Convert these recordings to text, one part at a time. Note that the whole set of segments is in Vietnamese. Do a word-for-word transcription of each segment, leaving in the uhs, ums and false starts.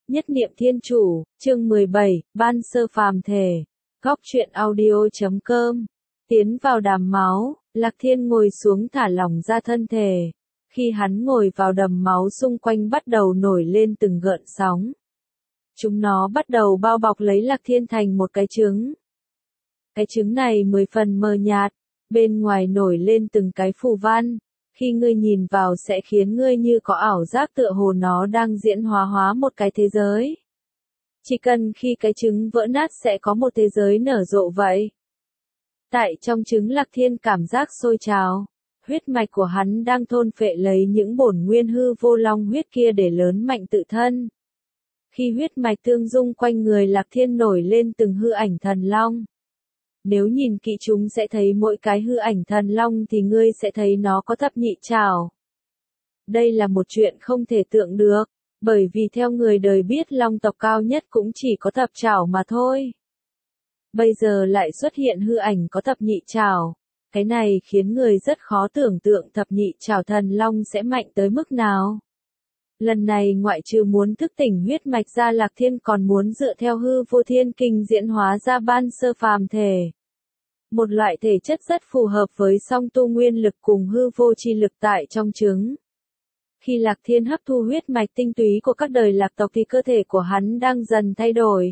Nhất niệm thiên chủ, chương mười bảy, ban sơ phàm thể. Góc truyện audio.com. Tiến vào đàm máu, Lạc Thiên ngồi xuống thả lỏng ra thân thể. Khi hắn ngồi vào đầm máu xung quanh bắt đầu nổi lên từng gợn sóng. Chúng nó bắt đầu bao bọc lấy Lạc Thiên thành một cái trứng. Cái trứng này mười phần mờ nhạt, bên ngoài nổi lên từng cái phù văn. Khi ngươi nhìn vào sẽ khiến ngươi như có ảo giác tựa hồ nó đang diễn hóa hóa một cái thế giới. Chỉ cần khi cái trứng vỡ nát sẽ có một thế giới nở rộ vậy. Tại trong trứng Lạc Thiên cảm giác sôi trào, huyết mạch của hắn đang thôn phệ lấy những bổn nguyên hư vô long huyết kia để lớn mạnh tự thân. Khi huyết mạch tương dung quanh người Lạc Thiên nổi lên từng hư ảnh thần long. Nếu nhìn kỹ chúng sẽ thấy mỗi cái hư ảnh thần long thì ngươi sẽ thấy nó có thập nhị trảo. Đây là một chuyện không thể tưởng được, bởi vì theo người đời biết long tộc cao nhất cũng chỉ có thập trảo mà thôi. Bây giờ lại xuất hiện hư ảnh có thập nhị trảo, cái này khiến người rất khó tưởng tượng thập nhị trảo thần long sẽ mạnh tới mức nào. Lần này ngoại trừ muốn thức tỉnh huyết mạch ra Lạc Thiên còn muốn dựa theo hư vô thiên kinh diễn hóa ra ban sơ phàm thể. Một loại thể chất rất phù hợp với song tu nguyên lực cùng hư vô chi lực tại trong trứng. Khi Lạc Thiên hấp thu huyết mạch tinh túy của các đời lạc tộc thì cơ thể của hắn đang dần thay đổi.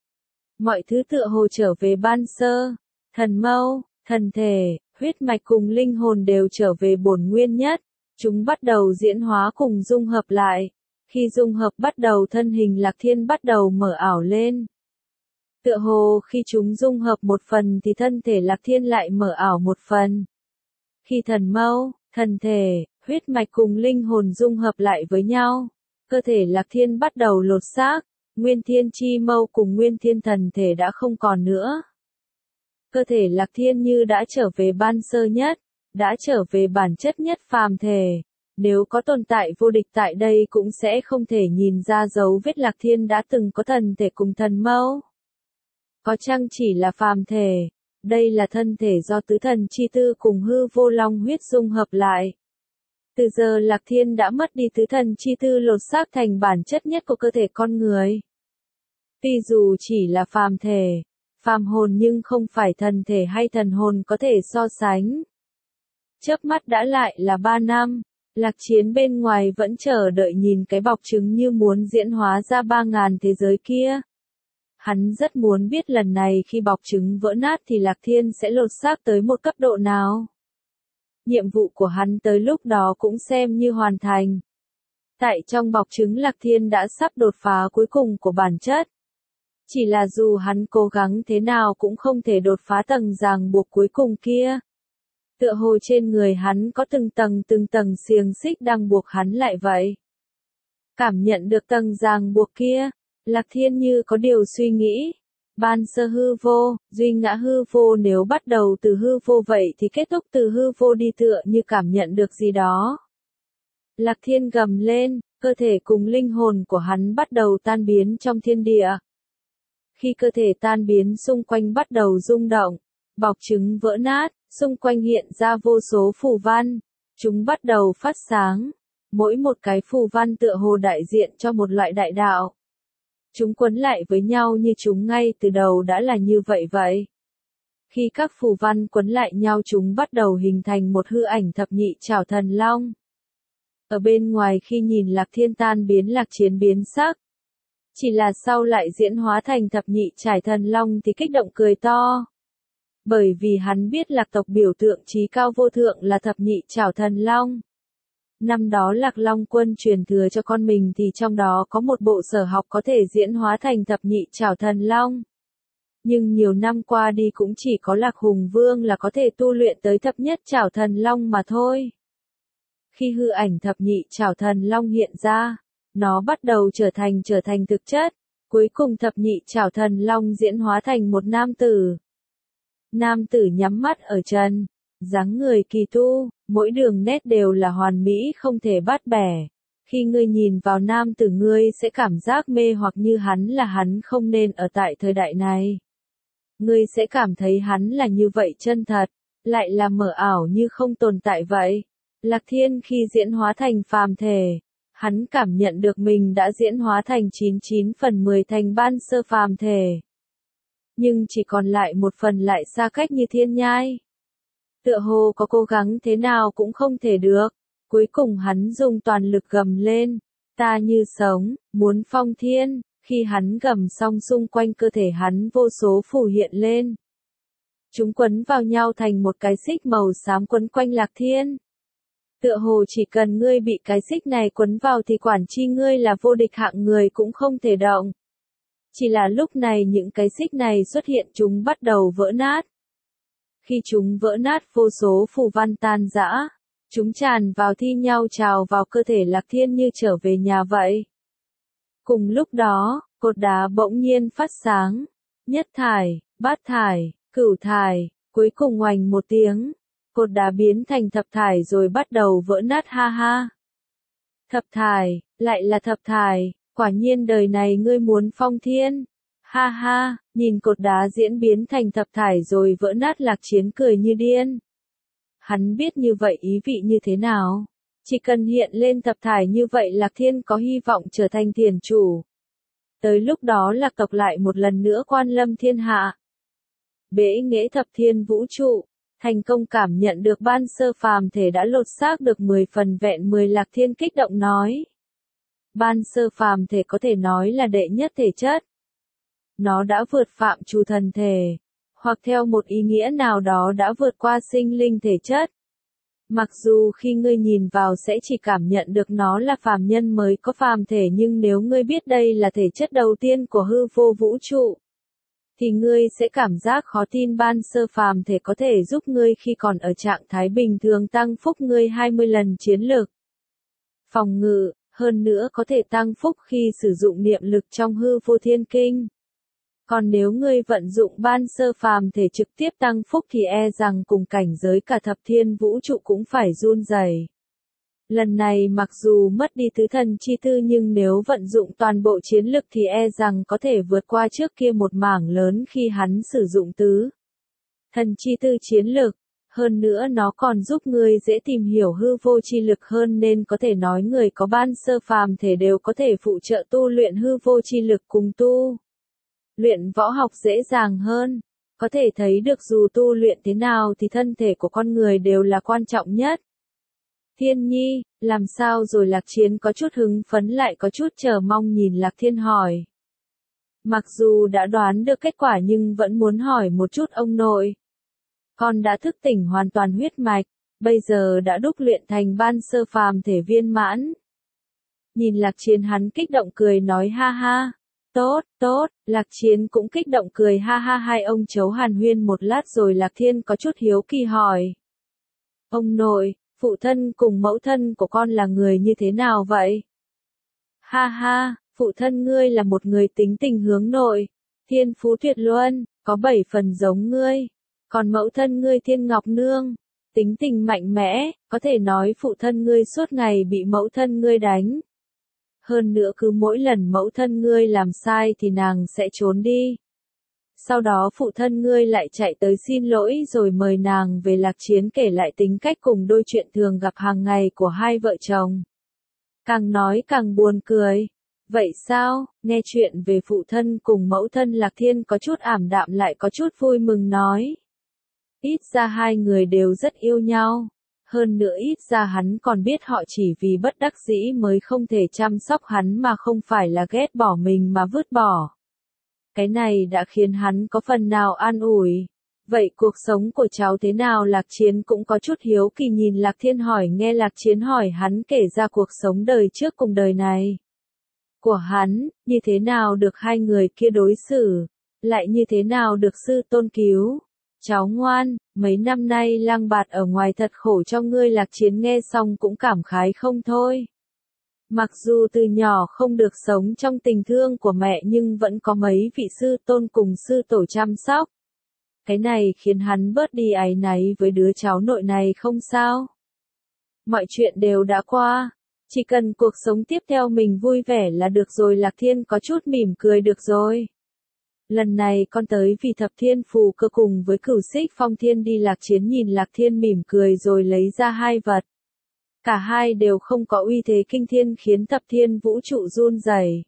Mọi thứ tựa hồ trở về ban sơ, thần mâu, thần thể, huyết mạch cùng linh hồn đều trở về bổn nguyên nhất. Chúng bắt đầu diễn hóa cùng dung hợp lại. Khi dung hợp bắt đầu thân hình Lạc Thiên bắt đầu mở ảo lên. Tựa hồ khi chúng dung hợp một phần thì thân thể Lạc Thiên lại mở ảo một phần. Khi thần mâu, thần thể, huyết mạch cùng linh hồn dung hợp lại với nhau, cơ thể Lạc Thiên bắt đầu lột xác, nguyên thiên chi mâu cùng nguyên thiên thần thể đã không còn nữa. Cơ thể Lạc Thiên như đã trở về ban sơ nhất, đã trở về bản chất nhất phàm thể. Nếu có tồn tại vô địch tại đây cũng sẽ không thể nhìn ra dấu vết Lạc Thiên đã từng có thần thể cùng thần mâu. Có chăng chỉ là phàm thể, đây là thân thể do tứ thần chi tư cùng hư vô long huyết dung hợp lại. Từ giờ Lạc Thiên đã mất đi tứ thần chi tư lột xác thành bản chất nhất của cơ thể con người. Tuy dù chỉ là phàm thể, phàm hồn nhưng không phải thần thể hay thần hồn có thể so sánh. Chớp mắt đã lại là ba năm, Lạc Chiến bên ngoài vẫn chờ đợi nhìn cái bọc trứng như muốn diễn hóa ra ba ngàn thế giới kia. Hắn rất muốn biết lần này khi bọc trứng vỡ nát thì Lạc Thiên sẽ lột xác tới một cấp độ nào. Nhiệm vụ của hắn tới lúc đó cũng xem như hoàn thành. Tại trong bọc trứng Lạc Thiên đã sắp đột phá cuối cùng của bản chất. Chỉ là dù hắn cố gắng thế nào cũng không thể đột phá tầng ràng buộc cuối cùng kia. Tựa hồ trên người hắn có từng tầng từng tầng xiềng xích đang buộc hắn lại vậy. Cảm nhận được tầng ràng buộc kia, Lạc Thiên như có điều suy nghĩ. Ban sơ hư vô, duy ngã hư vô nếu bắt đầu từ hư vô vậy thì kết thúc từ hư vô đi tựa như cảm nhận được gì đó. Lạc Thiên gầm lên, cơ thể cùng linh hồn của hắn bắt đầu tan biến trong thiên địa. Khi cơ thể tan biến xung quanh bắt đầu rung động, bọc trứng vỡ nát, xung quanh hiện ra vô số phù văn, chúng bắt đầu phát sáng. Mỗi một cái phù văn tựa hồ đại diện cho một loại đại đạo. Chúng quấn lại với nhau như chúng ngay từ đầu đã là như vậy vậy. Khi các phù văn quấn lại nhau chúng bắt đầu hình thành một hư ảnh thập nhị trảo thần long. Ở bên ngoài khi nhìn Lạc Thiên tan biến Lạc Chiến biến sắc. Chỉ là sau lại diễn hóa thành thập nhị trảo thần long thì kích động cười to. Bởi vì hắn biết Lạc tộc biểu tượng chí cao vô thượng là thập nhị trảo thần long. Năm đó Lạc Long Quân truyền thừa cho con mình thì trong đó có một bộ sở học có thể diễn hóa thành thập nhị trảo thần long. Nhưng nhiều năm qua đi cũng chỉ có Lạc Hùng Vương là có thể tu luyện tới thập nhất trảo thần long mà thôi. Khi hư ảnh thập nhị trảo thần long hiện ra, nó bắt đầu trở thành trở thành thực chất, cuối cùng thập nhị trảo thần long diễn hóa thành một nam tử. Nam tử nhắm mắt ở trần, dáng người kỳ tu, mỗi đường nét đều là hoàn mỹ không thể bắt bẻ. Khi ngươi nhìn vào nam tử ngươi sẽ cảm giác mê hoặc như hắn là hắn không nên ở tại thời đại này. Ngươi sẽ cảm thấy hắn là như vậy chân thật, lại là mở ảo như không tồn tại vậy. Lạc Thiên khi diễn hóa thành phàm thể, Hắn cảm nhận được mình đã diễn hóa thành chín mươi chín phần mười thành ban sơ phàm thể. Nhưng chỉ còn lại một phần lại xa cách như thiên nhai. Tựa hồ có cố gắng thế nào cũng không thể được. Cuối cùng hắn dùng toàn lực gầm lên. Ta như sống, muốn phong thiên. Khi hắn gầm xong xung quanh cơ thể hắn vô số phù hiện lên. Chúng quấn vào nhau thành một cái xích màu xám quấn quanh Lạc Thiên. Tựa hồ chỉ cần ngươi bị cái xích này quấn vào thì quản chi ngươi là vô địch hạng người cũng không thể động. Chỉ là lúc này những cái xích này xuất hiện chúng bắt đầu vỡ nát. Khi chúng vỡ nát vô số phù văn tan rã, chúng tràn vào thi nhau trào vào cơ thể Lạc Thiên như trở về nhà vậy. Cùng lúc đó, cột đá bỗng nhiên phát sáng, nhất thải, bát thải, cửu thải, cuối cùng oành một tiếng, cột đá biến thành thập thải rồi bắt đầu vỡ nát ha ha. Thập thải, lại là thập thải, quả nhiên đời này ngươi muốn phong thiên. Ha ha, nhìn cột đá diễn biến thành thập thải rồi vỡ nát Lạc Chiến cười như điên. Hắn biết như vậy ý vị như thế nào. Chỉ cần hiện lên thập thải như vậy Lạc Thiên có hy vọng trở thành thiền chủ. Tới lúc đó Lạc tộc lại một lần nữa quan lâm thiên hạ. Bế nghệ thập thiên vũ trụ, thành công cảm nhận được ban sơ phàm thể đã lột xác được mười phần vẹn mười Lạc Thiên kích động nói. Ban sơ phàm thể có thể nói là đệ nhất thể chất. Nó đã vượt phạm chủ thần thể, hoặc theo một ý nghĩa nào đó đã vượt qua sinh linh thể chất. Mặc dù khi ngươi nhìn vào sẽ chỉ cảm nhận được nó là phàm nhân mới có phàm thể nhưng nếu ngươi biết đây là thể chất đầu tiên của hư vô vũ trụ, thì ngươi sẽ cảm giác khó tin ban sơ phàm thể có thể giúp ngươi khi còn ở trạng thái bình thường tăng phúc ngươi hai mươi lần chiến lực. Phòng ngự, hơn nữa có thể tăng phúc khi sử dụng niệm lực trong hư vô thiên kinh. Còn nếu ngươi vận dụng ban sơ phàm thể trực tiếp tăng phúc thì e rằng cùng cảnh giới cả thập thiên vũ trụ cũng phải run rẩy. Lần này mặc dù mất đi tứ thần chi tư nhưng nếu vận dụng toàn bộ chiến lực thì e rằng có thể vượt qua trước kia một mảng lớn khi hắn sử dụng tứ thần chi tư chiến lực. Hơn nữa nó còn giúp ngươi dễ tìm hiểu hư vô chi lực hơn nên có thể nói người có ban sơ phàm thể đều có thể phụ trợ tu luyện hư vô chi lực cùng tu. Luyện võ học dễ dàng hơn, có thể thấy được dù tu luyện thế nào thì thân thể của con người đều là quan trọng nhất. Thiên Nhi, làm sao rồi Lạc Chiến có chút hứng phấn lại có chút chờ mong nhìn Lạc Thiên hỏi. Mặc dù đã đoán được kết quả nhưng vẫn muốn hỏi một chút ông nội. Con đã thức tỉnh hoàn toàn huyết mạch, bây giờ đã đúc luyện thành ban sơ phàm thể viên mãn. Nhìn Lạc Chiến hắn kích động cười nói ha ha. Tốt, tốt, Lạc Chiến cũng kích động cười ha ha hai ông cháu hàn huyên một lát rồi Lạc Thiên có chút hiếu kỳ hỏi. Ông nội, phụ thân cùng mẫu thân của con là người như thế nào vậy? Ha ha, phụ thân ngươi là một người tính tình hướng nội, thiên phú tuyệt luân, có bảy phần giống ngươi. Còn mẫu thân ngươi Thiên Ngọc Nương, tính tình mạnh mẽ, có thể nói phụ thân ngươi suốt ngày bị mẫu thân ngươi đánh. Hơn nữa cứ mỗi lần mẫu thân ngươi làm sai thì nàng sẽ trốn đi. Sau đó phụ thân ngươi lại chạy tới xin lỗi rồi mời nàng về Lạc Chiến kể lại tính cách cùng đôi chuyện thường gặp hàng ngày của hai vợ chồng. Càng nói càng buồn cười. Vậy sao, nghe chuyện về phụ thân cùng mẫu thân Lạc Thiên có chút ảm đạm lại có chút vui mừng nói. Ít ra hai người đều rất yêu nhau. Hơn nữa ít ra hắn còn biết họ chỉ vì bất đắc dĩ mới không thể chăm sóc hắn mà không phải là ghét bỏ mình mà vứt bỏ. Cái này đã khiến hắn có phần nào an ủi. Vậy cuộc sống của cháu thế nào? Lạc Chiến cũng có chút hiếu kỳ nhìn Lạc Thiên hỏi nghe Lạc Chiến hỏi hắn kể ra cuộc sống đời trước cùng đời này. Của hắn, như thế nào được hai người kia đối xử, lại như thế nào được sư tôn cứu. Cháu ngoan, mấy năm nay lang bạt ở ngoài thật khổ cho ngươi. Lạc Chiến nghe xong cũng cảm khái không thôi. Mặc dù từ nhỏ không được sống trong tình thương của mẹ nhưng vẫn có mấy vị sư tôn cùng sư tổ chăm sóc. Cái này khiến hắn bớt đi áy náy với đứa cháu nội này không sao. Mọi chuyện đều đã qua, chỉ cần cuộc sống tiếp theo mình vui vẻ là được rồi. Lạc Thiên có chút mỉm cười được rồi. Lần này con tới vì thập thiên phù cơ cùng với cửu xích phong thiên đi. Lạc Chiến nhìn Lạc Thiên mỉm cười rồi lấy ra hai vật. Cả hai đều không có uy thế kinh thiên khiến thập thiên vũ trụ run rẩy.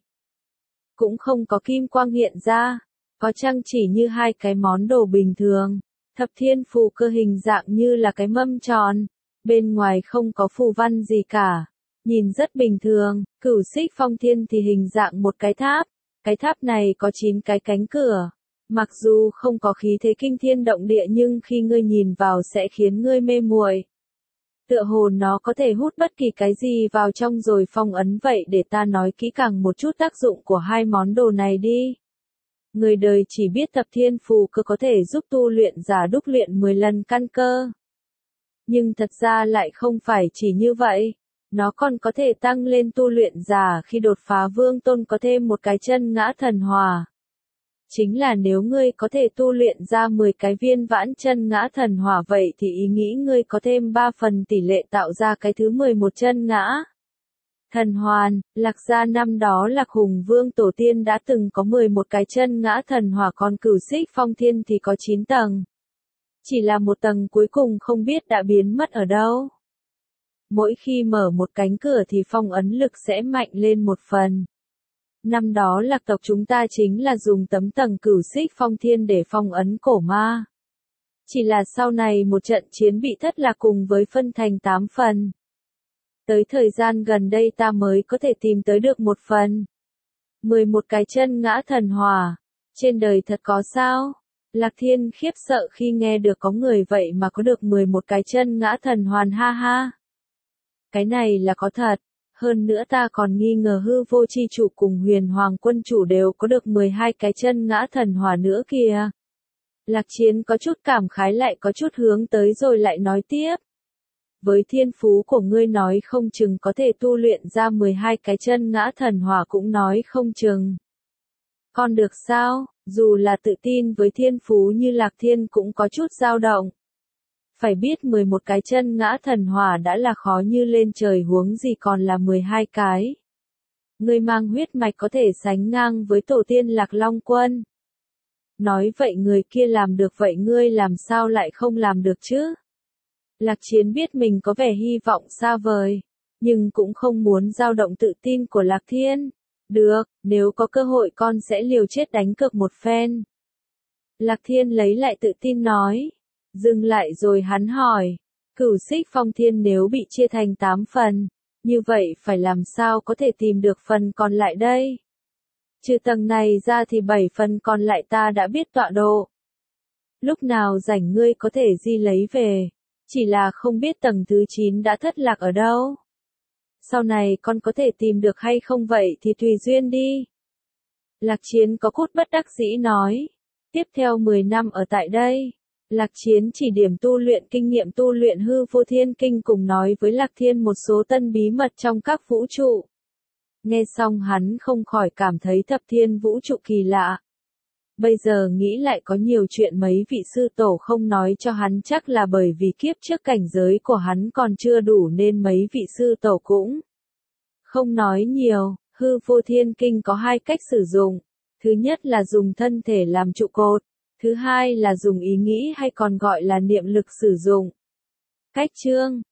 Cũng không có kim quang hiện ra, có chăng chỉ như hai cái món đồ bình thường. Thập thiên phù cơ hình dạng như là cái mâm tròn, bên ngoài không có phù văn gì cả, nhìn rất bình thường. Cửu xích phong thiên thì hình dạng một cái tháp, cái tháp này có chín cái cánh cửa. Mặc dù không có khí thế kinh thiên động địa nhưng khi ngươi nhìn vào sẽ khiến ngươi mê muội. Tựa hồ nó có thể hút bất kỳ cái gì vào trong rồi phong ấn vậy. Để ta nói kỹ càng một chút tác dụng của hai món đồ này đi. Người đời chỉ biết thập thiên phù cơ có thể giúp tu luyện giả đúc luyện mười lần căn cơ. Nhưng thật ra lại không phải chỉ như vậy. Nó còn có thể tăng lên tu luyện giả khi đột phá vương tôn có thêm một cái chân ngã thần hỏa. Chính là nếu ngươi có thể tu luyện ra mười cái viên vãn chân ngã thần hỏa vậy thì ý nghĩ ngươi có thêm ba phần tỷ lệ tạo ra cái thứ mười một chân ngã thần hoàn. Lạc gia năm đó Lạc Hùng Vương tổ tiên đã từng có mười một cái chân ngã thần hỏa, còn Cửu Xích Phong Thiên thì có chín tầng. Chỉ là một tầng cuối cùng không biết đã biến mất ở đâu. Mỗi khi mở một cánh cửa thì phong ấn lực sẽ mạnh lên một phần. Năm đó Lạc tộc chúng ta chính là dùng tấm tầng Cửu Xích Phong Thiên để phong ấn cổ ma. Chỉ là sau này một trận chiến bị thất lạc cùng với phân thành tám phần. Tới thời gian gần đây ta mới có thể tìm tới được một phần. mười một cái chân ngã thần hỏa. Trên đời thật có sao? Lạc Thiên khiếp sợ khi nghe được có người vậy mà có được mười một cái chân ngã thần hoàn, ha ha. Cái này là có thật. Hơn nữa ta còn nghi ngờ hư vô chi chủ cùng huyền hoàng quân chủ đều có được mười hai cái chân ngã thần hỏa nữa kìa. Lạc Chiến có chút cảm khái lại có chút hướng tới rồi lại nói tiếp. Với thiên phú của ngươi nói không chừng có thể tu luyện ra mười hai cái chân ngã thần hỏa cũng nói không chừng. Còn được sao, dù là tự tin với thiên phú như Lạc Thiên cũng có chút dao động. Phải biết mười một cái chân ngã thần hỏa đã là khó như lên trời huống gì còn là mười hai cái. Ngươi mang huyết mạch có thể sánh ngang với tổ tiên Lạc Long Quân. Nói vậy người kia làm được vậy ngươi làm sao lại không làm được chứ? Lạc Chiến biết mình có vẻ hy vọng xa vời, nhưng cũng không muốn dao động tự tin của Lạc Thiên. Được, nếu có cơ hội con sẽ liều chết đánh cược một phen. Lạc Thiên lấy lại tự tin nói. Dừng lại rồi hắn hỏi. Cửu Xích Phong Thiên nếu bị chia thành tám phần, như vậy phải làm sao có thể tìm được phần còn lại đây? Trừ tầng này ra thì bảy phần còn lại ta đã biết tọa độ. Lúc nào rảnh ngươi có thể di lấy về. Chỉ là không biết tầng thứ chín đã thất lạc ở đâu. Sau này con có thể tìm được hay không vậy thì tùy duyên đi. Lạc Chiến có chút bất đắc dĩ nói. Tiếp theo mười năm ở tại đây, Lạc Chiến chỉ điểm tu luyện kinh nghiệm tu luyện hư vô thiên kinh cùng nói với Lạc Thiên một số tân bí mật trong các vũ trụ. Nghe xong hắn không khỏi cảm thấy thập thiên vũ trụ kỳ lạ. Bây giờ nghĩ lại có nhiều chuyện mấy vị sư tổ không nói cho hắn chắc là bởi vì kiếp trước cảnh giới của hắn còn chưa đủ nên mấy vị sư tổ cũng không nói nhiều. Hư vô thiên kinh có hai cách sử dụng. Thứ nhất là dùng thân thể làm trụ cột. Thứ hai là dùng ý nghĩ hay còn gọi là niệm lực sử dụng. Cách chương